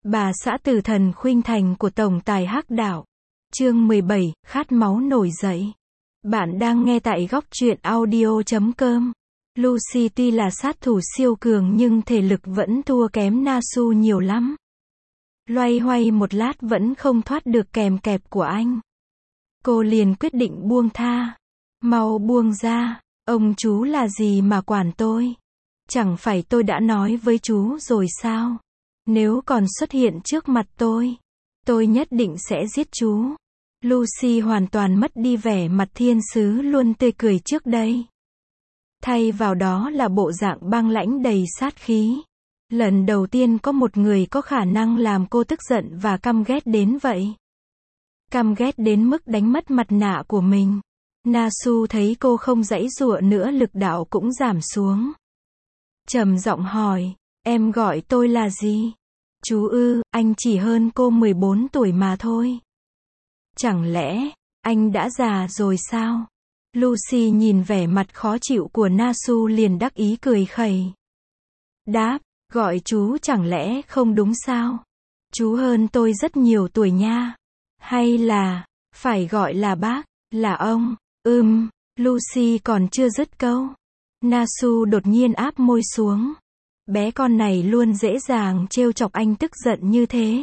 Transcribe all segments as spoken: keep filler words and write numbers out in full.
Bà xã tử thần khuynh thành của tổng tài hắc đạo. Chương mười bảy, khát máu nổi dậy. Bạn đang nghe tại góc truyện audio chấm com. Lucy tuy là sát thủ siêu cường nhưng thể lực vẫn thua kém Nasu nhiều lắm. Loay hoay một lát vẫn không thoát được kèm kẹp của anh. Cô liền quyết định buông tha. Mau buông ra, ông chú là gì mà quản tôi? Chẳng phải tôi đã nói với chú rồi sao? Nếu còn xuất hiện trước mặt tôi, tôi nhất định sẽ giết chú. Lucy hoàn toàn mất đi vẻ mặt thiên sứ luôn tươi cười trước đây. Thay vào đó là bộ dạng băng lãnh đầy sát khí. Lần đầu tiên có một người có khả năng làm cô tức giận và căm ghét đến vậy. Căm ghét đến mức đánh mất mặt nạ của mình. Nasu thấy cô không giãy giụa nữa, lực đạo cũng giảm xuống. Trầm giọng hỏi, em gọi tôi là gì? Chú ư, anh chỉ hơn cô mười bốn tuổi mà thôi. Chẳng lẽ, anh đã già rồi sao? Lucy nhìn vẻ mặt khó chịu của Nasu liền đắc ý cười khẩy. Đáp, gọi chú chẳng lẽ không đúng sao? Chú hơn tôi rất nhiều tuổi nha. Hay là, phải gọi là bác, là ông, ừm, Lucy còn chưa dứt câu. Nasu đột nhiên áp môi xuống. Bé con này luôn dễ dàng trêu chọc anh tức giận như thế.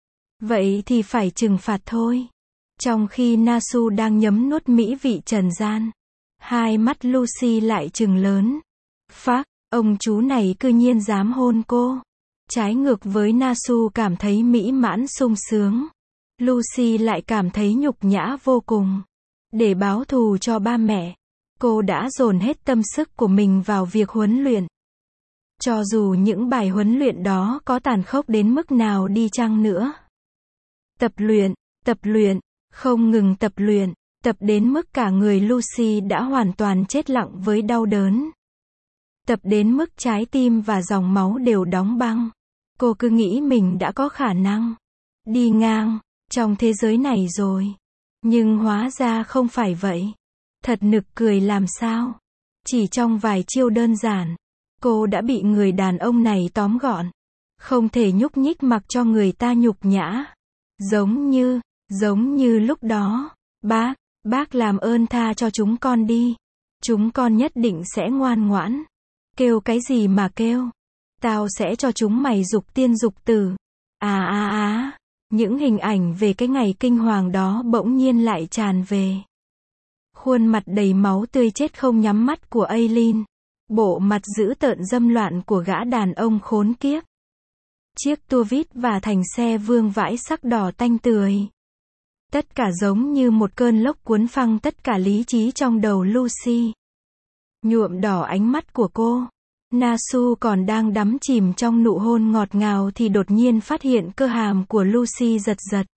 Vậy thì phải trừng phạt thôi. Trong khi Nasu đang nhấm nuốt mỹ vị trần gian, hai mắt Lucy lại trừng lớn. Phác, ông chú này cư nhiên dám hôn cô. Trái ngược với Nasu cảm thấy mỹ mãn sung sướng, Lucy lại cảm thấy nhục nhã vô cùng. Để báo thù cho ba mẹ, cô đã dồn hết tâm sức của mình vào việc huấn luyện. Cho dù những bài huấn luyện đó có tàn khốc đến mức nào đi chăng nữa. Tập luyện, tập luyện, không ngừng tập luyện, tập đến mức cả người Lucy đã hoàn toàn chết lặng với đau đớn. Tập đến mức trái tim và dòng máu đều đóng băng. Cô cứ nghĩ mình đã có khả năng đi ngang trong thế giới này rồi. Nhưng hóa ra không phải vậy. Thật nực cười làm sao. Chỉ trong vài chiêu đơn giản, cô đã bị người đàn ông này tóm gọn. Không thể nhúc nhích mặc cho người ta nhục nhã. Giống như, giống như lúc đó. Bác, bác làm ơn tha cho chúng con đi. Chúng con nhất định sẽ ngoan ngoãn. Kêu cái gì mà kêu. Tao sẽ cho chúng mày dục tiên dục tử. À à à. Những hình ảnh về cái ngày kinh hoàng đó bỗng nhiên lại tràn về. Khuôn mặt đầy máu tươi chết không nhắm mắt của Aileen. Bộ mặt dữ tợn dâm loạn của gã đàn ông khốn kiếp. Chiếc tua vít và thành xe vương vãi sắc đỏ tanh tươi. Tất cả giống như một cơn lốc cuốn phăng tất cả lý trí trong đầu Lucy. Nhuộm đỏ ánh mắt của cô. Nasu còn đang đắm chìm trong nụ hôn ngọt ngào thì đột nhiên phát hiện cơ hàm của Lucy giật giật.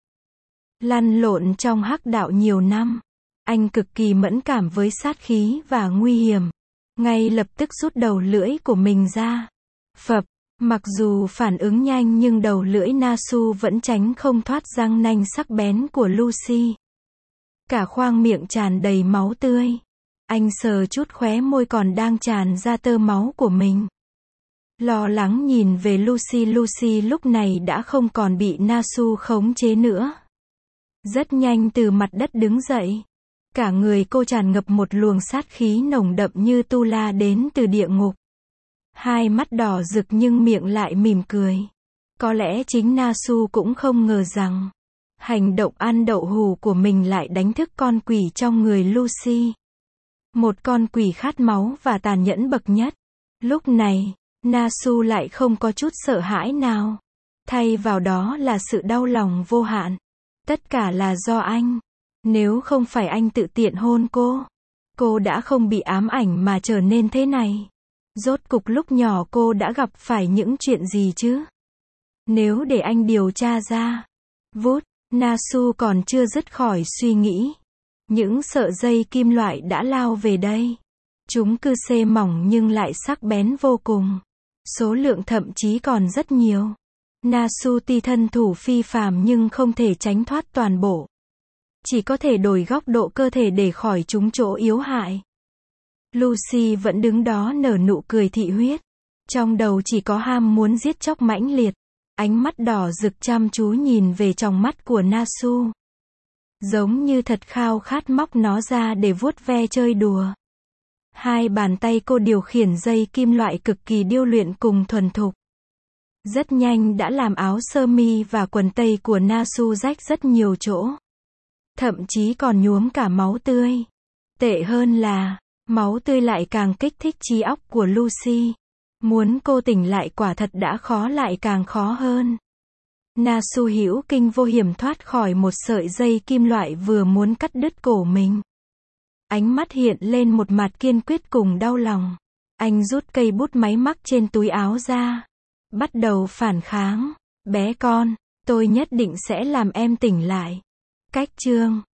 Lăn lộn trong hắc đạo nhiều năm, anh cực kỳ mẫn cảm với sát khí và nguy hiểm. Ngay lập tức rút đầu lưỡi của mình ra. Phập, mặc dù phản ứng nhanh nhưng đầu lưỡi Nasu vẫn tránh không thoát răng nanh sắc bén của Lucy. Cả khoang miệng tràn đầy máu tươi. Anh sờ chút khóe môi còn đang tràn ra tơ máu của mình. Lo lắng nhìn về Lucy. Lucy lúc này đã không còn bị Nasu khống chế nữa. Rất nhanh từ mặt đất đứng dậy. Cả người cô tràn ngập một luồng sát khí nồng đậm như tu la đến từ địa ngục. Hai mắt đỏ rực nhưng miệng lại mỉm cười. Có lẽ chính Nasu cũng không ngờ rằng hành động ăn đậu hù của mình lại đánh thức con quỷ trong người Lucy. Một con quỷ khát máu và tàn nhẫn bậc nhất. Lúc này, Nasu lại không có chút sợ hãi nào. Thay vào đó là sự đau lòng vô hạn. Tất cả là do anh. Nếu không phải anh tự tiện hôn cô, cô đã không bị ám ảnh mà trở nên thế này. Rốt cục lúc nhỏ cô đã gặp phải những chuyện gì chứ? Nếu để anh điều tra ra. Vút, Nasu còn chưa dứt khỏi suy nghĩ. Những sợi dây kim loại đã lao về đây. Chúng cứ xê mỏng nhưng lại sắc bén vô cùng. Số lượng thậm chí còn rất nhiều. Nasu tuy thân thủ phi phàm nhưng không thể tránh thoát toàn bộ. Chỉ có thể đổi góc độ cơ thể để khỏi chúng chỗ yếu hại. Lucy vẫn đứng đó nở nụ cười thị huyết. Trong đầu chỉ có ham muốn giết chóc mãnh liệt. Ánh mắt đỏ rực chăm chú nhìn về tròng mắt của Nasu. Giống như thật khao khát móc nó ra để vuốt ve chơi đùa. Hai bàn tay cô điều khiển dây kim loại cực kỳ điêu luyện cùng thuần thục. Rất nhanh đã làm áo sơ mi và quần tây của Nasu rách rất nhiều chỗ. Thậm chí còn nhuốm cả máu tươi. Tệ hơn là, máu tươi lại càng kích thích trí óc của Lucy. Muốn cô tỉnh lại quả thật đã khó lại càng khó hơn. Nasu hữu kinh vô hiểm thoát khỏi một sợi dây kim loại vừa muốn cắt đứt cổ mình. Ánh mắt hiện lên một mặt kiên quyết cùng đau lòng. Anh rút cây bút máy mắc trên túi áo ra. Bắt đầu phản kháng. Bé con, tôi nhất định sẽ làm em tỉnh lại. Cách chương